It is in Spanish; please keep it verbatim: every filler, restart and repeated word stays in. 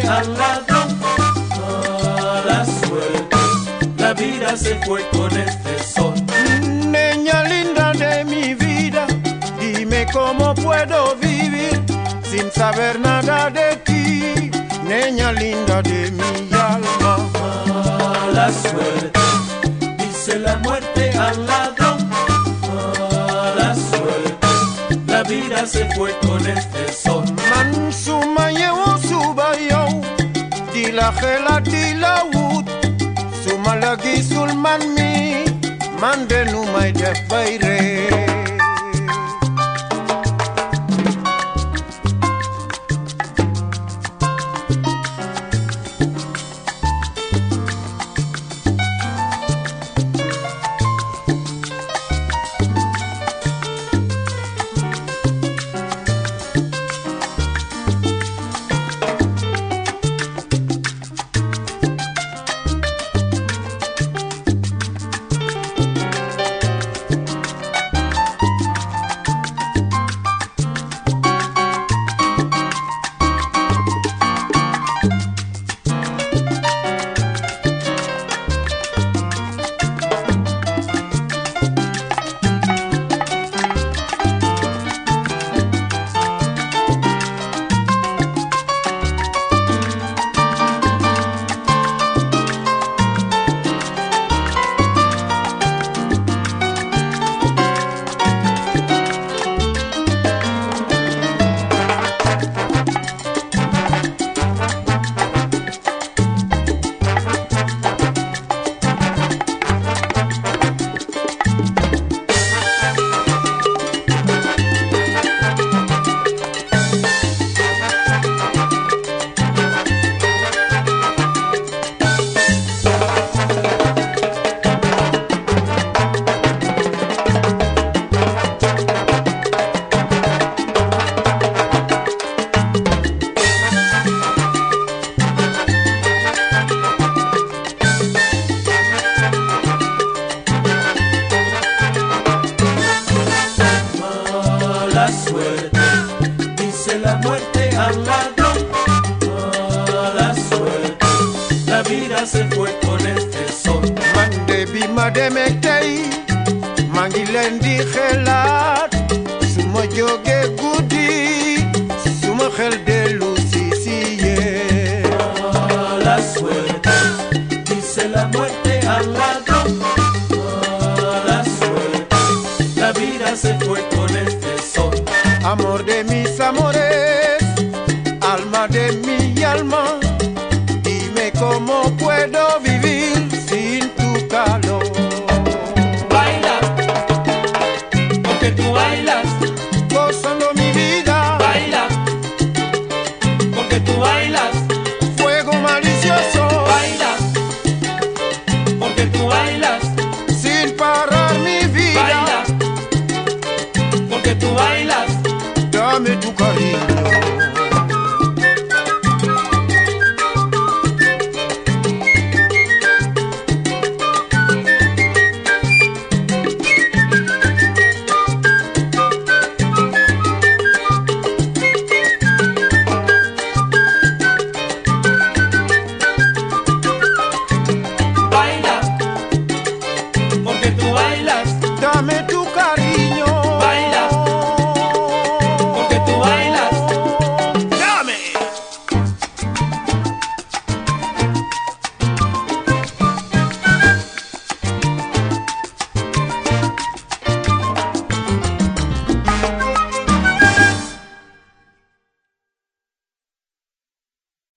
al ladrón. Mala suerte, la vida se fue con este son. Niña linda de mi vida, dime cómo puedo vivir sin saber nada de ti, niña linda de mi alma. Mala suerte, dice la muerte al ladrón. Mala suerte, la vida se fue con este son. Man suma yewo suba yow, di la khela di la wut, suma la gisul man mi, man de nu may def bay ree. Mala suerte, dice la muerte al ladrón. Mala suerte, la vida se fue con este son. Man de bi ma demek tey, maa ngi leen di xelaat, suma jóge guddi, suma xel dellu si si yee. Mala suerte, dice la muerte al ladrón. Mala suerte, la vida se fue con este son. Amor de mis amores, alma de mi alma, dime cómo puedo